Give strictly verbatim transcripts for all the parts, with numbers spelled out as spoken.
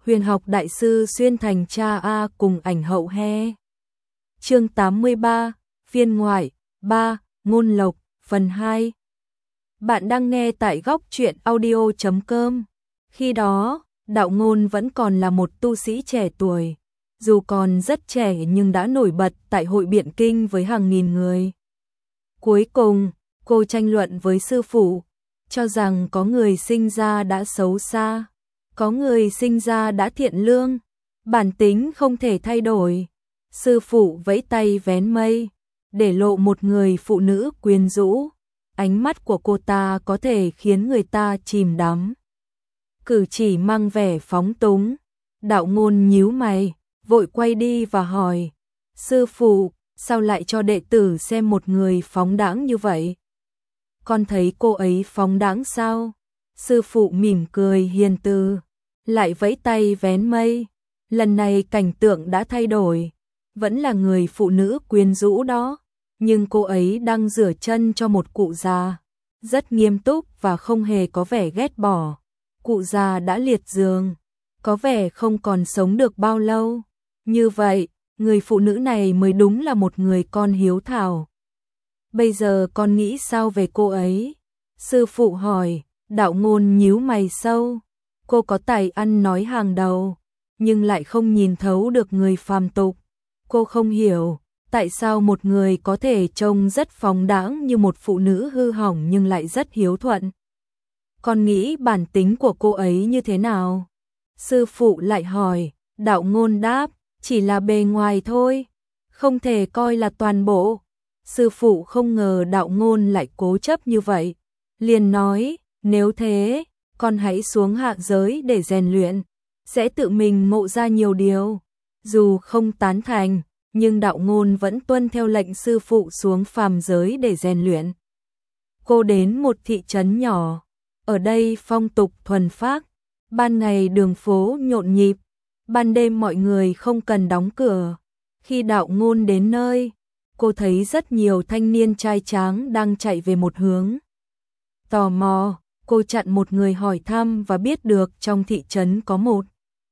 Huyền học đại sư xuyên thành cha A cùng ảnh hậu he. Chương tám mươi ba, phiên ngoại, ba, ngôn lộc, phần hai. Bạn đang nghe tại góc truyện audio chấm com. Khi đó, Đạo Ngôn vẫn còn là một tu sĩ trẻ tuổi. Dù còn rất trẻ nhưng đã nổi bật tại hội biện kinh với hàng nghìn người. Cuối cùng, cô tranh luận với sư phụ, cho rằng có người sinh ra đã xấu xa, có người sinh ra đã thiện lương, bản tính không thể thay đổi. Sư phụ vẫy tay vén mây, để lộ một người phụ nữ quyến rũ, ánh mắt của cô ta có thể khiến người ta chìm đắm. Cử chỉ mang vẻ phóng túng, Đạo Ngôn nhíu mày, vội quay đi và hỏi, sư phụ, sao lại cho đệ tử xem một người phóng đãng như vậy? Con thấy cô ấy phóng đãng sao? Sư phụ mỉm cười hiền từ, lại vẫy tay vén mây. Lần này cảnh tượng đã thay đổi, vẫn là người phụ nữ quyến rũ đó, nhưng cô ấy đang rửa chân cho một cụ già, rất nghiêm túc và không hề có vẻ ghét bỏ. Cụ già đã liệt giường, có vẻ không còn sống được bao lâu. Như vậy, người phụ nữ này mới đúng là một người con hiếu thảo. Bây giờ con nghĩ sao về cô ấy? Sư phụ hỏi. Đạo Ngôn nhíu mày sâu. Cô có tài ăn nói hàng đầu, nhưng lại không nhìn thấu được người phàm tục. Cô không hiểu tại sao một người có thể trông rất phóng đãng như một phụ nữ hư hỏng nhưng lại rất hiếu thuận. Con nghĩ bản tính của cô ấy như thế nào? Sư phụ lại hỏi. Đạo Ngôn đáp, chỉ là bề ngoài thôi, không thể coi là toàn bộ. Sư phụ không ngờ Đạo Ngôn lại cố chấp như vậy, liền nói, nếu thế, con hãy xuống hạ giới để rèn luyện, sẽ tự mình ngộ ra nhiều điều. Dù không tán thành, nhưng Đạo Ngôn vẫn tuân theo lệnh sư phụ xuống phàm giới để rèn luyện. Cô đến một thị trấn nhỏ, ở đây phong tục thuần phác, ban ngày đường phố nhộn nhịp, ban đêm mọi người không cần đóng cửa. Khi Đạo Ngôn đến nơi, cô thấy rất nhiều thanh niên trai tráng đang chạy về một hướng. Tò mò, cô chặn một người hỏi thăm và biết được trong thị trấn có một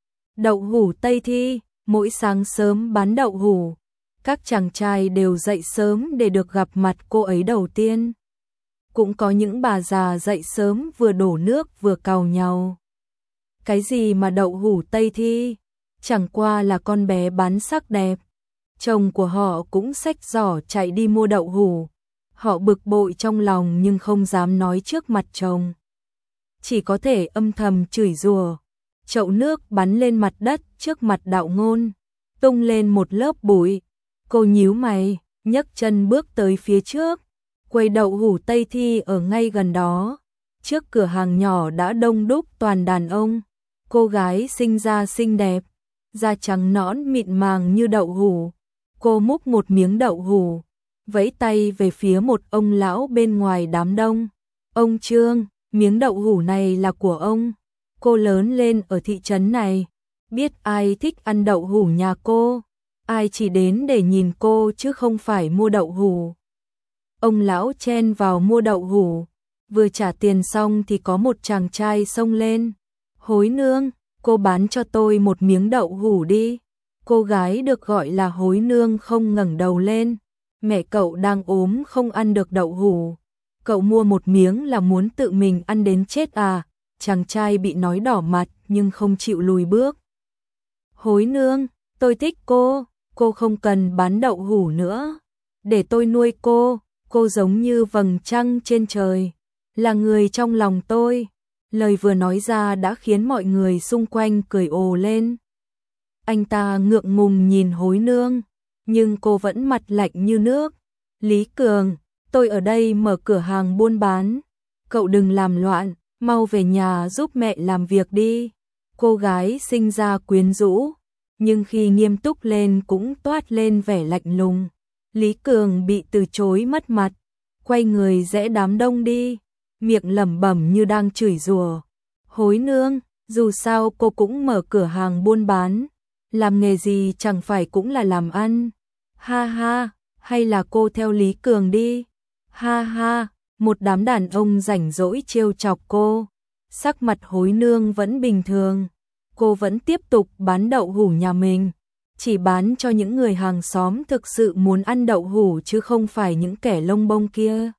đậu hủ Tây Thi, mỗi sáng sớm bán đậu hủ. Các chàng trai đều dậy sớm để được gặp mặt cô ấy đầu tiên. Cũng có những bà già dậy sớm vừa đổ nước vừa càu nhàu. Cái gì mà đậu hủ Tây Thi? Chẳng qua là con bé bán sắc đẹp. Chồng của họ cũng xách giỏ chạy đi mua đậu hủ. Họ bực bội trong lòng nhưng không dám nói trước mặt chồng, chỉ có thể âm thầm chửi rủa. Chậu nước bắn lên mặt đất trước mặt Đạo Ngôn, tung lên một lớp bụi. Cô nhíu mày, nhấc chân bước tới phía trước. Quầy đậu hủ Tây Thi ở ngay gần đó. Trước cửa hàng nhỏ đã đông đúc toàn đàn ông. Cô gái sinh ra xinh đẹp, da trắng nõn mịn màng như đậu hủ. Cô múc một miếng đậu hủ, vẫy tay về phía một ông lão bên ngoài đám đông. Ông Trương, miếng đậu hủ này là của ông. Cô lớn lên ở thị trấn này, biết ai thích ăn đậu hủ nhà cô, ai chỉ đến để nhìn cô chứ không phải mua đậu hủ. Ông lão chen vào mua đậu hủ, vừa trả tiền xong thì có một chàng trai xông lên. Hối nương, cô bán cho tôi một miếng đậu hủ đi. Cô gái được gọi là Hối nương không ngẩng đầu lên. Mẹ cậu đang ốm không ăn được đậu hủ. Cậu mua một miếng là muốn tự mình ăn đến chết à? Chàng trai bị nói đỏ mặt nhưng không chịu lùi bước. Hối nương, tôi thích cô, cô không cần bán đậu hủ nữa. Để tôi nuôi cô, cô giống như vầng trăng trên trời, là người trong lòng tôi. Lời vừa nói ra đã khiến mọi người xung quanh cười ồ lên. Anh ta ngượng ngùng nhìn Hối nương, nhưng cô vẫn mặt lạnh như nước. Lý Cường, tôi ở đây mở cửa hàng buôn bán, cậu đừng làm loạn, mau về nhà giúp mẹ làm việc đi. Cô gái sinh ra quyến rũ, nhưng khi nghiêm túc lên cũng toát lên vẻ lạnh lùng. Lý Cường bị từ chối mất mặt, quay người rẽ đám đông đi, miệng lẩm bẩm như đang chửi rủa. Hối nương, dù sao cô cũng mở cửa hàng buôn bán, làm nghề gì chẳng phải cũng là làm ăn. Ha ha, hay là cô theo Lý Cường đi. Ha ha, một đám đàn ông rảnh rỗi trêu chọc cô. Sắc mặt Hối nương vẫn bình thường. cô vẫn tiếp tục bán đậu hũ nhà mình, chỉ bán cho những người hàng xóm thực sự muốn ăn đậu hũ chứ không phải những kẻ lông bông kia.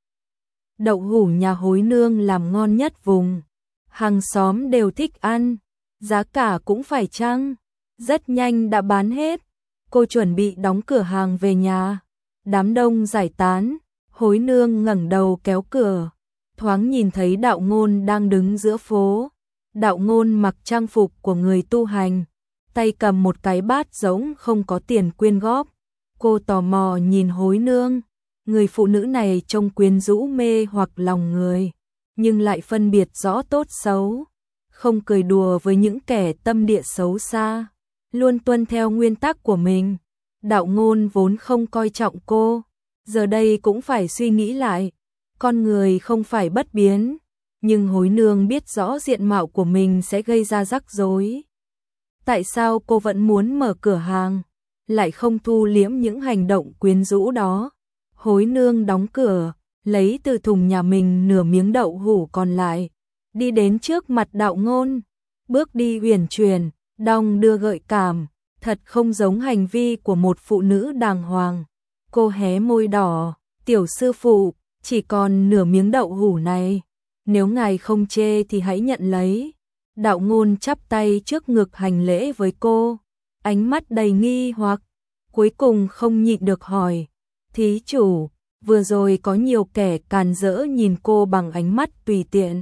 Đậu hũ nhà Hối Nương làm ngon nhất vùng, hàng xóm đều thích ăn, giá cả cũng phải chăng, rất nhanh đã bán hết. Cô chuẩn bị đóng cửa hàng về nhà, đám đông giải tán, Hối Nương ngẩng đầu kéo cửa, thoáng nhìn thấy Đạo Ngôn đang đứng giữa phố. Đạo Ngôn mặc trang phục của người tu hành, tay cầm một cái bát giống không có tiền quyên góp. Cô tò mò nhìn Hối Nương, người phụ nữ này trông quyến rũ mê hoặc lòng người, nhưng lại phân biệt rõ tốt xấu, không cười đùa với những kẻ tâm địa xấu xa, luôn tuân theo nguyên tắc của mình. Đạo Ngôn vốn không coi trọng cô, giờ đây cũng phải suy nghĩ lại, con người không phải bất biến, nhưng Hối Nương biết rõ diện mạo của mình sẽ gây ra rắc rối. Tại sao cô vẫn muốn mở cửa hàng, lại không thu liễm những hành động quyến rũ đó? Hối Nương đóng cửa, lấy từ thùng nhà mình nửa miếng đậu hũ còn lại, đi đến trước mặt Đạo Ngôn, bước đi uyển chuyển, đong đưa gợi cảm, thật không giống hành vi của một phụ nữ đàng hoàng. Cô hé môi đỏ, "Tiểu sư phụ, chỉ còn nửa miếng đậu hũ này, nếu ngài không chê thì hãy nhận lấy." Đạo Ngôn chắp tay trước ngực hành lễ với cô, ánh mắt đầy nghi hoặc, cuối cùng không nhịn được hỏi, "Thí chủ, vừa rồi có nhiều kẻ càn rỡ nhìn cô bằng ánh mắt tùy tiện,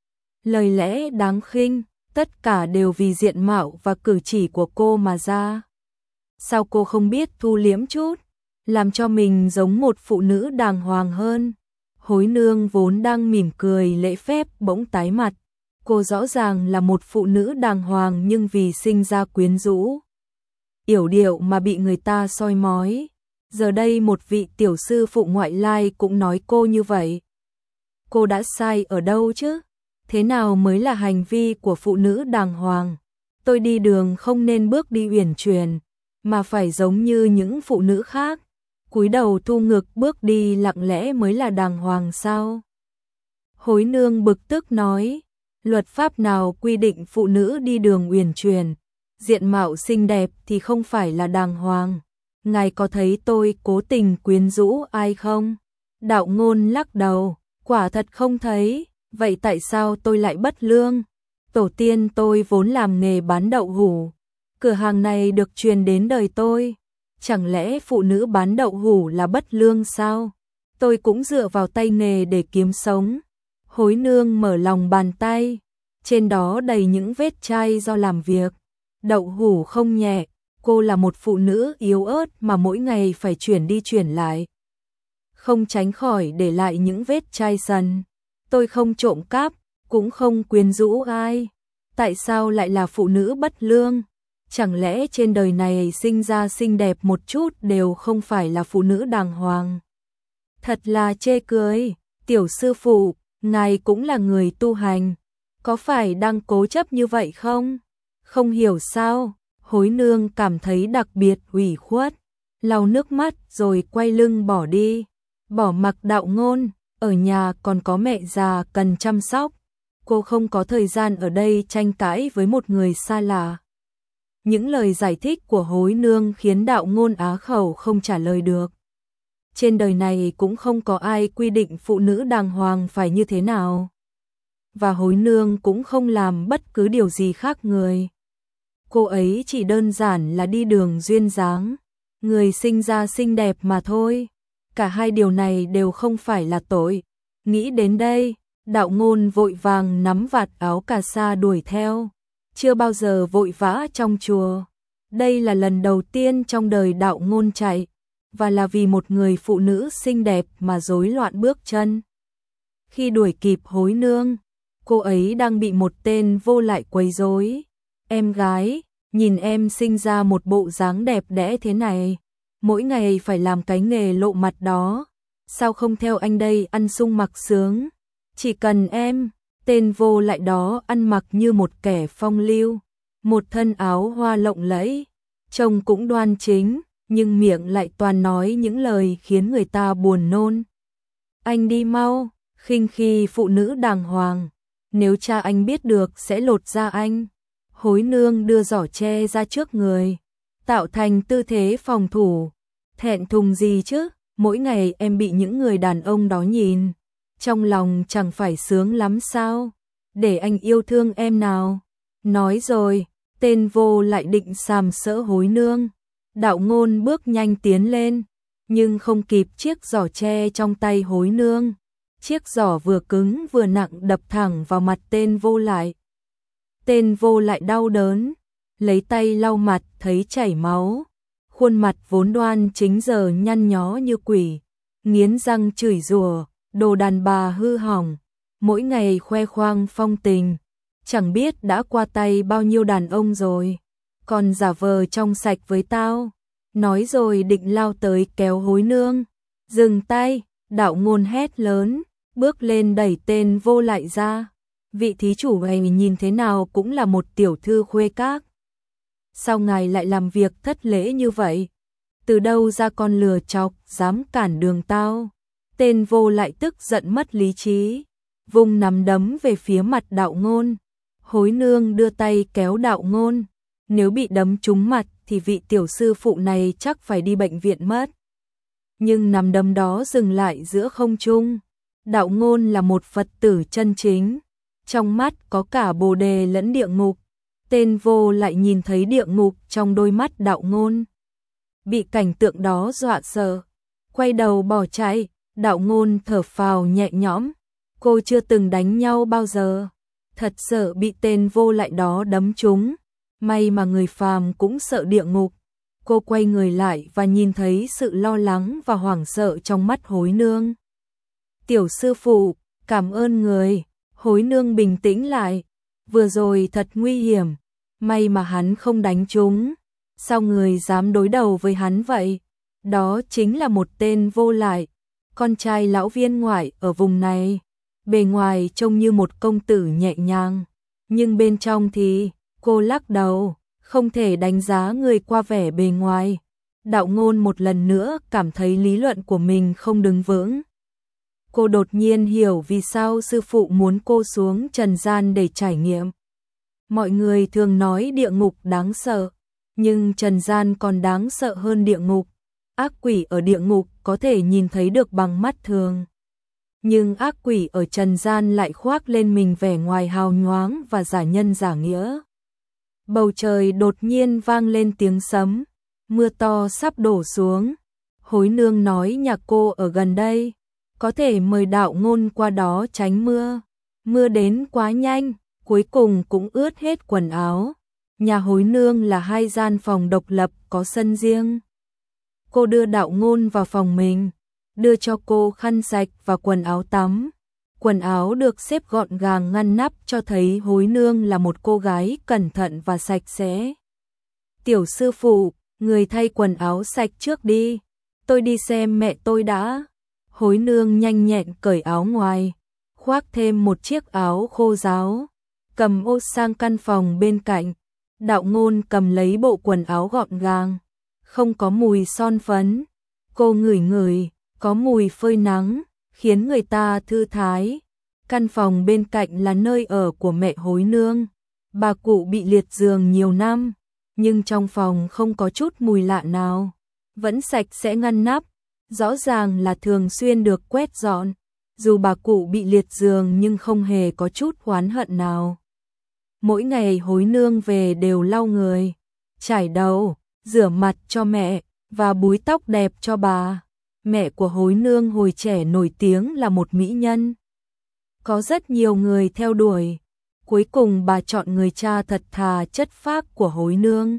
lời lẽ đáng khinh, tất cả đều vì diện mạo và cử chỉ của cô mà ra. Sao cô không biết thu liễm chút, làm cho mình giống một phụ nữ đàng hoàng hơn?" Hối Nương vốn đang mỉm cười lễ phép bỗng tái mặt. Cô rõ ràng là một phụ nữ đàng hoàng nhưng vì sinh ra quyến rũ, yểu điệu mà bị người ta soi mói. Giờ đây một vị tiểu sư phụ ngoại lai cũng nói cô như vậy. Cô đã sai ở đâu chứ? Thế nào mới là hành vi của phụ nữ đàng hoàng? Tôi đi đường không nên bước đi uyển chuyển, mà phải giống như những phụ nữ khác, cúi đầu thu ngực bước đi lặng lẽ mới là đàng hoàng sao? Hối Nương bực tức nói, luật pháp nào quy định phụ nữ đi đường uyển chuyển, diện mạo xinh đẹp thì không phải là đàng hoàng? Ngài có thấy tôi cố tình quyến rũ ai không? Đạo Ngôn lắc đầu, quả thật không thấy, vậy tại sao tôi lại bất lương? Tổ tiên tôi vốn làm nghề bán đậu hũ, cửa hàng này được truyền đến đời tôi, chẳng lẽ phụ nữ bán đậu hũ là bất lương sao? Tôi cũng dựa vào tay nghề để kiếm sống. Hối Nương mở lòng bàn tay, trên đó đầy những vết chai do làm việc. Đậu hũ không nhẹ, cô là một phụ nữ yếu ớt mà mỗi ngày phải chuyển đi chuyển lại, không tránh khỏi để lại những vết chai sần. Tôi không trộm cắp, cũng không quyến rũ ai. Tại sao lại là phụ nữ bất lương? Chẳng lẽ trên đời này sinh ra xinh đẹp một chút đều không phải là phụ nữ đàng hoàng? Thật là chê cười. Tiểu sư phụ, ngài cũng là người tu hành, có phải đang cố chấp như vậy không? Không hiểu sao? Hối Nương cảm thấy đặc biệt ủy khuất, lau nước mắt rồi quay lưng bỏ đi, bỏ mặc Đạo Ngôn, ở nhà còn có mẹ già cần chăm sóc. Cô không có thời gian ở đây tranh cãi với một người xa lạ. Những lời giải thích của Hối Nương khiến Đạo Ngôn á khẩu không trả lời được. Trên đời này cũng không có ai quy định phụ nữ đàng hoàng phải như thế nào. Và Hối Nương cũng không làm bất cứ điều gì khác người. Cô ấy chỉ đơn giản là đi đường duyên dáng, người sinh ra xinh đẹp mà thôi. Cả hai điều này đều không phải là tội. Nghĩ đến đây, Đạo Ngôn vội vàng nắm vạt áo cà sa đuổi theo. Chưa bao giờ vội vã trong chùa. Đây là lần đầu tiên trong đời Đạo Ngôn chạy, và là vì một người phụ nữ xinh đẹp mà rối loạn bước chân. Khi đuổi kịp Hối Nương, cô ấy đang bị một tên vô lại quấy rối. Em gái, nhìn em sinh ra một bộ dáng đẹp đẽ thế này, mỗi ngày phải làm cái nghề lộ mặt đó, sao không theo anh đây ăn sung mặc sướng? Chỉ cần em. Tên vô lại đó ăn mặc như một kẻ phong lưu, một thân áo hoa lộng lẫy, trông cũng đoan chính, nhưng miệng lại toàn nói những lời khiến người ta buồn nôn. Anh đi mau, khinh khi phụ nữ đàng hoàng, nếu cha anh biết được sẽ lột da anh. Hối nương đưa giỏ tre ra trước người, tạo thành tư thế phòng thủ. Thẹn thùng gì chứ, mỗi ngày em bị những người đàn ông đó nhìn, trong lòng chẳng phải sướng lắm sao? Để anh yêu thương em nào. Nói rồi, tên vô lại định sàm sỡ hối nương. Đạo Ngôn bước nhanh tiến lên, nhưng không kịp chiếc giỏ tre trong tay hối nương. Chiếc giỏ vừa cứng vừa nặng đập thẳng vào mặt tên vô lại. Tên vô lại đau đớn, lấy tay lau mặt thấy chảy máu. Khuôn mặt vốn đoan chính giờ nhăn nhó như quỷ, nghiến răng chửi rủa, đồ đàn bà hư hỏng, mỗi ngày khoe khoang phong tình, chẳng biết đã qua tay bao nhiêu đàn ông rồi, còn giả vờ trong sạch với tao. Nói rồi định lao tới kéo hối nương. Dừng tay, Đạo Ngôn hét lớn, bước lên đẩy tên vô lại ra. Vị thí chủ này nhìn thế nào cũng là một tiểu thư khuê các. Sao ngài lại làm việc thất lễ như vậy? Từ đâu ra con lừa chọc dám cản đường tao? Tên vô lại tức giận mất lý trí, vung nắm đấm về phía mặt Đạo Ngôn. Hối nương đưa tay kéo Đạo Ngôn, nếu bị đấm trúng mặt thì vị tiểu sư phụ này chắc phải đi bệnh viện mất. Nhưng nắm đấm đó dừng lại giữa không trung. Đạo Ngôn là một Phật tử chân chính, trong mắt có cả Bồ đề lẫn địa ngục. Tên vô lại nhìn thấy địa ngục trong đôi mắt Đạo Ngôn, bị cảnh tượng đó dọa sợ, quay đầu bỏ chạy. Đạo Ngôn thở phào nhẹ nhõm, cô chưa từng đánh nhau bao giờ, thật sợ bị tên vô lại đó đấm trúng, may mà người phàm cũng sợ địa ngục. Cô quay người lại và nhìn thấy sự lo lắng và hoảng sợ trong mắt hối nương. Tiểu sư phụ, cảm ơn người. Hối nương bình tĩnh lại, vừa rồi thật nguy hiểm, may mà hắn không đánh trúng. Sao người dám đối đầu với hắn vậy? Đó chính là một tên vô lại, con trai lão viên ngoại ở vùng này. Bề ngoài trông như một công tử nhẹ nhàng, nhưng bên trong thì, cô lắc đầu, không thể đánh giá người qua vẻ bề ngoài. Đạo Ngôn một lần nữa cảm thấy lý luận của mình không đứng vững. Cô đột nhiên hiểu vì sao sư phụ muốn cô xuống trần gian để trải nghiệm. Mọi người thường nói địa ngục đáng sợ, nhưng trần gian còn đáng sợ hơn địa ngục. Ác quỷ ở địa ngục có thể nhìn thấy được bằng mắt thường, nhưng ác quỷ ở trần gian lại khoác lên mình vẻ ngoài hào nhoáng và giả nhân giả nghĩa. Bầu trời đột nhiên vang lên tiếng sấm, mưa to sắp đổ xuống. Hối nương nói nhà cô ở gần đây, có thể mời Đạo Ngôn qua đó tránh mưa. Mưa đến quá nhanh, cuối cùng cũng ướt hết quần áo. Nhà hối nương là hai gian phòng độc lập có sân riêng. Cô đưa Đạo Ngôn vào phòng mình, đưa cho cô khăn sạch và quần áo tắm. Quần áo được xếp gọn gàng ngăn nắp cho thấy hối nương là một cô gái cẩn thận và sạch sẽ. Tiểu sư phụ, người thay quần áo sạch trước đi, tôi đi xem mẹ tôi đã. Hối nương nhanh nhẹn cởi áo ngoài, khoác thêm một chiếc áo khô ráo, cầm ô sang căn phòng bên cạnh. Đạo Ngôn cầm lấy bộ quần áo gọn gàng, không có mùi son phấn. Cô ngửi ngửi, có mùi phơi nắng, khiến người ta thư thái. Căn phòng bên cạnh là nơi ở của mẹ hối nương. Bà cụ bị liệt giường nhiều năm, nhưng trong phòng không có chút mùi lạ nào, vẫn sạch sẽ ngăn nắp, rõ ràng là thường xuyên được quét dọn. Dù bà cụ bị liệt giường nhưng không hề có chút oán hận nào. Mỗi ngày hối nương về đều lau người, chải đầu, rửa mặt cho mẹ và búi tóc đẹp cho bà. Mẹ của hối nương hồi trẻ nổi tiếng là một mỹ nhân, có rất nhiều người theo đuổi. Cuối cùng bà chọn người cha thật thà chất phác của hối nương.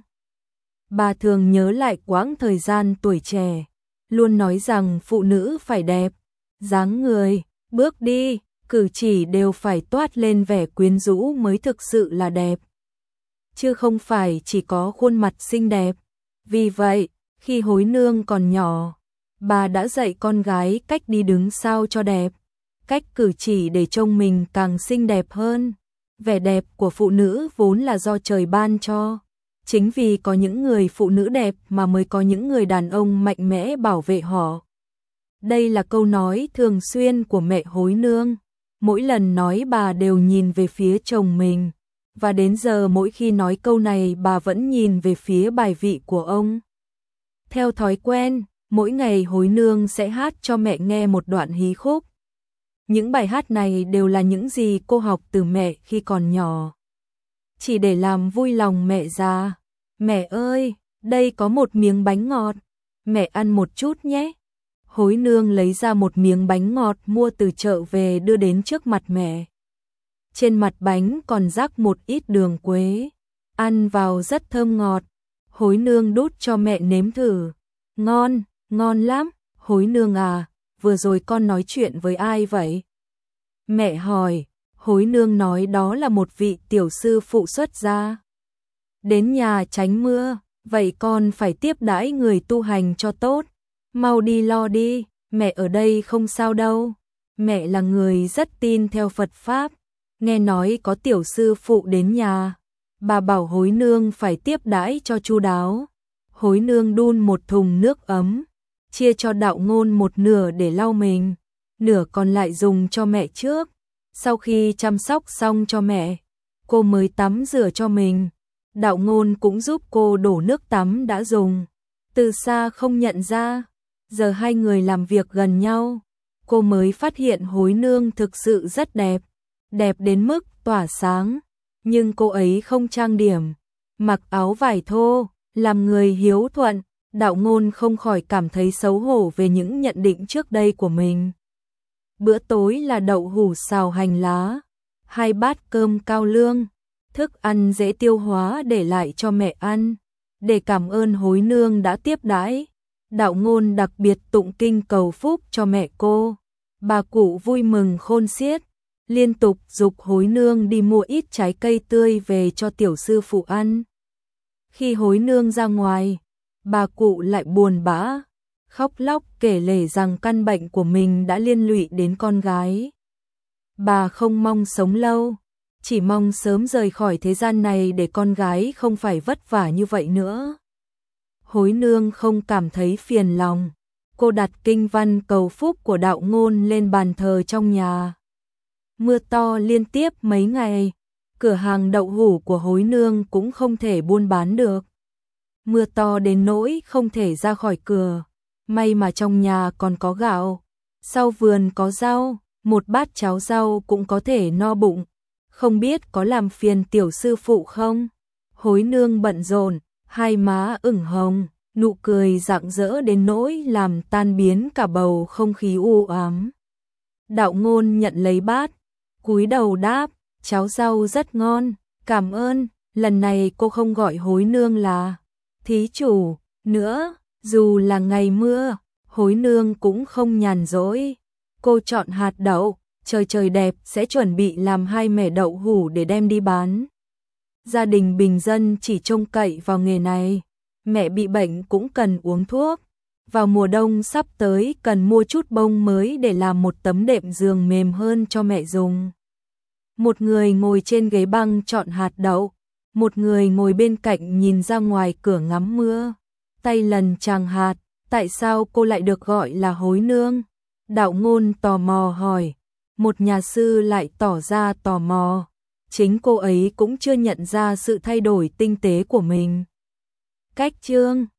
Bà thường nhớ lại quãng thời gian tuổi trẻ, luôn nói rằng phụ nữ phải đẹp, dáng người, bước đi, cử chỉ đều phải toát lên vẻ quyến rũ mới thực sự là đẹp, chứ không phải chỉ có khuôn mặt xinh đẹp. Vì vậy, khi hối nương còn nhỏ, bà đã dạy con gái cách đi đứng sao cho đẹp, cách cử chỉ để trông mình càng xinh đẹp hơn. Vẻ đẹp của phụ nữ vốn là do trời ban cho. Chính vì có những người phụ nữ đẹp mà mới có những người đàn ông mạnh mẽ bảo vệ họ. Đây là câu nói thường xuyên của mẹ hối nương. Mỗi lần nói bà đều nhìn về phía chồng mình, và đến giờ mỗi khi nói câu này bà vẫn nhìn về phía bài vị của ông. Theo thói quen, mỗi ngày Hối Nương sẽ hát cho mẹ nghe một đoạn hí khúc. Những bài hát này đều là những gì cô học từ mẹ khi còn nhỏ. Chỉ để làm vui lòng mẹ già. Mẹ ơi, đây có một miếng bánh ngọt, mẹ ăn một chút nhé. Hối Nương lấy ra một miếng bánh ngọt mua từ chợ về đưa đến trước mặt mẹ. Trên mặt bánh còn rắc một ít đường quế, ăn vào rất thơm ngọt. Hối Nương đút cho mẹ nếm thử. Ngon, ngon lắm. Hối Nương à, vừa rồi con nói chuyện với ai vậy? Mẹ hỏi. Hối Nương nói đó là một vị tiểu sư phụ xuất gia. Đến nhà tránh mưa, vậy con phải tiếp đãi người tu hành cho tốt. Mau đi lo đi, mẹ ở đây không sao đâu. Mẹ là người rất tin theo Phật Pháp, nghe nói có tiểu sư phụ đến nhà. Bà bảo Hối Nương phải tiếp đãi cho chu đáo. Hối Nương đun một thùng nước ấm, chia cho Đạo Ngôn một nửa để lau mình, nửa còn lại dùng cho mẹ trước. Sau khi chăm sóc xong cho mẹ, cô mới tắm rửa cho mình. Đạo Ngôn cũng giúp cô đổ nước tắm đã dùng. Từ xa không nhận ra, giờ hai người làm việc gần nhau, cô mới phát hiện Hối Nương thực sự rất đẹp, đẹp đến mức tỏa sáng. Nhưng cô ấy không trang điểm, mặc áo vải thô, làm người hiếu thuận. Đạo Ngôn không khỏi cảm thấy xấu hổ về những nhận định trước đây của mình. Bữa tối là đậu hũ xào hành lá, hai bát cơm cao lương, thức ăn dễ tiêu hóa để lại cho mẹ ăn. Để cảm ơn Hối Nương đã tiếp đãi, Đạo Ngôn đặc biệt tụng kinh cầu phúc cho mẹ cô. Bà cụ vui mừng khôn xiết, liên tục giục Hối Nương đi mua ít trái cây tươi về cho tiểu sư phụ ăn. Khi Hối Nương ra ngoài, bà cụ lại buồn bã, khóc lóc kể lể rằng căn bệnh của mình đã liên lụy đến con gái. Bà không mong sống lâu, chỉ mong sớm rời khỏi thế gian này để con gái không phải vất vả như vậy nữa. Hối Nương không cảm thấy phiền lòng, cô đặt kinh văn cầu phúc của Đạo Ngôn lên bàn thờ trong nhà. Mưa to liên tiếp mấy ngày, cửa hàng đậu hũ của Hối Nương cũng không thể buôn bán được. Mưa to đến nỗi không thể ra khỏi cửa, may mà trong nhà còn có gạo, sau vườn có rau, một bát cháo rau cũng có thể no bụng. Không biết có làm phiền tiểu sư phụ không? Hối Nương bận rộn, hai má ửng hồng, nụ cười rạng rỡ đến nỗi làm tan biến cả bầu không khí u ám. Đạo Ngôn nhận lấy bát, cúi đầu đáp, cháo rau rất ngon, cảm ơn. Lần này cô không gọi Hối Nương là thí chủ nữa, dù là ngày mưa, Hối Nương cũng không nhàn rỗi. Cô chọn hạt đậu, trời trời đẹp sẽ chuẩn bị làm hai mẻ đậu hũ để đem đi bán. Gia đình bình dân chỉ trông cậy vào nghề này, mẹ bị bệnh cũng cần uống thuốc. Vào mùa đông sắp tới cần mua chút bông mới để làm một tấm đệm giường mềm hơn cho mẹ dùng. Một người ngồi trên ghế băng chọn hạt đậu, một người ngồi bên cạnh nhìn ra ngoài cửa ngắm mưa, tay lần chàng hạt. Tại sao cô lại được gọi là Hối Nương? Đạo Ngôn tò mò hỏi. Một nhà sư lại tỏ ra tò mò. Chính cô ấy cũng chưa nhận ra sự thay đổi tinh tế của mình. Cách chương